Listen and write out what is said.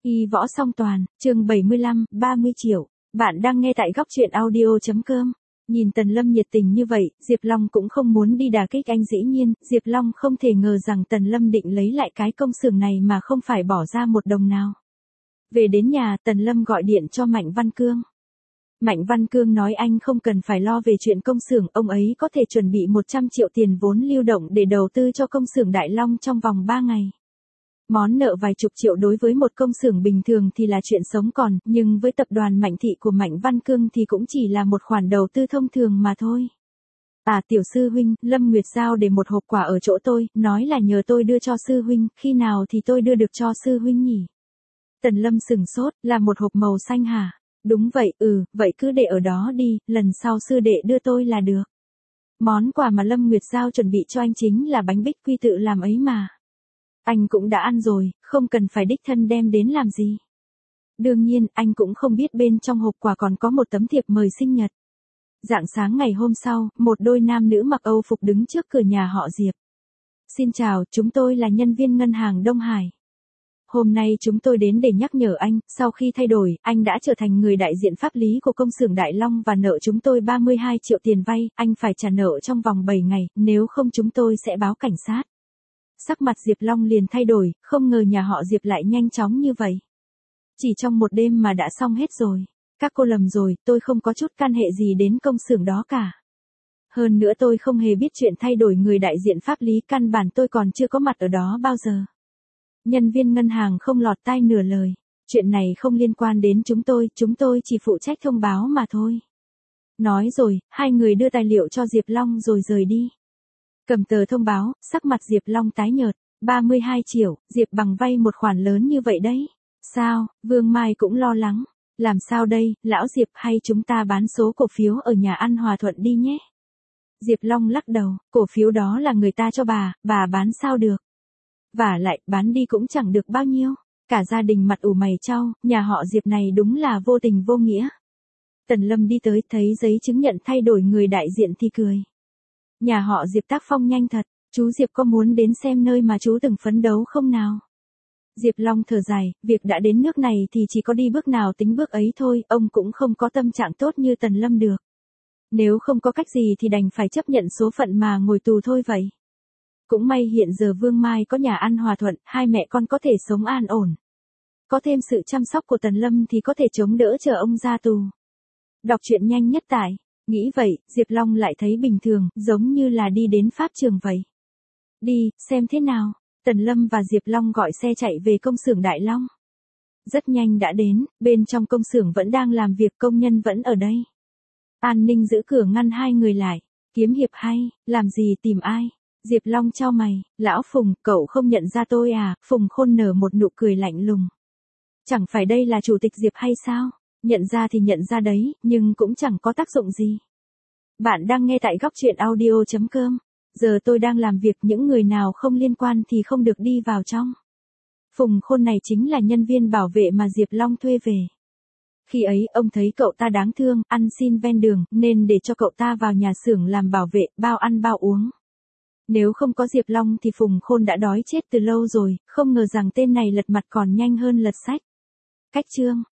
Y võ song toàn, chương 75, 30 triệu. Bạn đang nghe tại góc truyện audio.com. Nhìn Tần Lâm nhiệt tình như vậy, Diệp Long cũng không muốn đi đả kích anh dĩ nhiên, Diệp Long không thể ngờ rằng Tần Lâm định lấy lại cái công xưởng này mà không phải bỏ ra một đồng nào. Về đến nhà, Tần Lâm gọi điện cho Mạnh Văn Cương. Mạnh Văn Cương nói anh không cần phải lo về chuyện công xưởng, ông ấy có thể chuẩn bị 100 triệu tiền vốn lưu động để đầu tư cho công xưởng Đại Long trong vòng 3 ngày. Món nợ vài chục triệu đối với một công xưởng bình thường thì là chuyện sống còn, nhưng với tập đoàn Mạnh Thị của Mạnh Văn Cương thì cũng chỉ là một khoản đầu tư thông thường mà thôi. À tiểu sư huynh, Lâm Nguyệt giao để một hộp quà ở chỗ tôi, nói là nhờ tôi đưa cho sư huynh, khi nào thì tôi đưa được cho sư huynh nhỉ? Tần Lâm sừng sốt, là một hộp màu xanh hả? Đúng vậy, vậy cứ để ở đó đi, lần sau sư đệ đưa tôi là được. Món quà mà Lâm Nguyệt giao chuẩn bị cho anh chính là bánh bích quy tự làm ấy mà. Anh cũng đã ăn rồi, không cần phải đích thân đem đến làm gì. Đương nhiên, anh cũng không biết bên trong hộp quà còn có một tấm thiệp mời sinh nhật. Rạng sáng ngày hôm sau, một đôi nam nữ mặc Âu phục đứng trước cửa nhà họ Diệp. Xin chào, chúng tôi là nhân viên ngân hàng Đông Hải. Hôm nay chúng tôi đến để nhắc nhở anh, sau khi thay đổi, anh đã trở thành người đại diện pháp lý của công xưởng Đại Long và nợ chúng tôi 32 triệu tiền vay, anh phải trả nợ trong vòng 7 ngày, nếu không chúng tôi sẽ báo cảnh sát. Sắc mặt Diệp Long liền thay đổi, không ngờ nhà họ Diệp lại nhanh chóng như vậy. Chỉ trong một đêm mà đã xong hết rồi. Các cô lầm rồi, tôi không có chút can hệ gì đến công xưởng đó cả. Hơn nữa tôi không hề biết chuyện thay đổi người đại diện pháp lý, căn bản tôi còn chưa có mặt ở đó bao giờ. Nhân viên ngân hàng không lọt tai nửa lời. Chuyện này không liên quan đến chúng tôi chỉ phụ trách thông báo mà thôi. Nói rồi, hai người đưa tài liệu cho Diệp Long rồi rời đi. Cầm tờ thông báo, sắc mặt Diệp Long tái nhợt, 32 triệu, Diệp bằng vay một khoản lớn như vậy đấy. Sao, Vương Mai cũng lo lắng. Làm sao đây, lão Diệp, hay chúng ta bán số cổ phiếu ở nhà ăn Hòa Thuận đi nhé. Diệp Long lắc đầu, cổ phiếu đó là người ta cho bà bán sao được. Vả lại, bán đi cũng chẳng được bao nhiêu. Cả gia đình mặt ủ mày chau, nhà họ Diệp này đúng là vô tình vô nghĩa. Tần Lâm đi tới, thấy giấy chứng nhận thay đổi người đại diện thì cười. Nhà họ Diệp tác phong nhanh thật, chú Diệp có muốn đến xem nơi mà chú từng phấn đấu không nào? Diệp Long thở dài, việc đã đến nước này thì chỉ có đi bước nào tính bước ấy thôi, ông cũng không có tâm trạng tốt như Tần Lâm được. Nếu không có cách gì thì đành phải chấp nhận số phận mà ngồi tù thôi vậy. Cũng may hiện giờ Vương Mai có nhà ăn Hòa Thuận, hai mẹ con có thể sống an ổn. Có thêm sự chăm sóc của Tần Lâm thì có thể chống đỡ chờ ông ra tù. Đọc truyện nhanh nhất tại. Nghĩ vậy, Diệp Long lại thấy bình thường, giống như là đi đến pháp trường vậy. Đi, xem thế nào. Tần Lâm và Diệp Long gọi xe chạy về công xưởng Đại Long. Rất nhanh đã đến, bên trong công xưởng vẫn đang làm việc, công nhân vẫn ở đây. An ninh giữ cửa ngăn hai người lại. Kiếm hiệp hay, làm gì tìm ai? Diệp Long chau mày, lão Phùng, cậu không nhận ra tôi à? Phùng Khôn nở một nụ cười lạnh lùng. Chẳng phải đây là chủ tịch Diệp hay sao? Nhận ra thì nhận ra đấy, nhưng cũng chẳng có tác dụng gì. Bạn đang nghe tại góc truyện audio.com. Giờ tôi đang làm việc, những người nào không liên quan thì không được đi vào trong. Phùng Khôn này chính là nhân viên bảo vệ mà Diệp Long thuê về. Khi ấy, ông thấy cậu ta đáng thương, ăn xin ven đường, nên để cho cậu ta vào nhà xưởng làm bảo vệ, bao ăn bao uống. Nếu không có Diệp Long thì Phùng Khôn đã đói chết từ lâu rồi, không ngờ rằng tên này lật mặt còn nhanh hơn lật sách. Cách chương.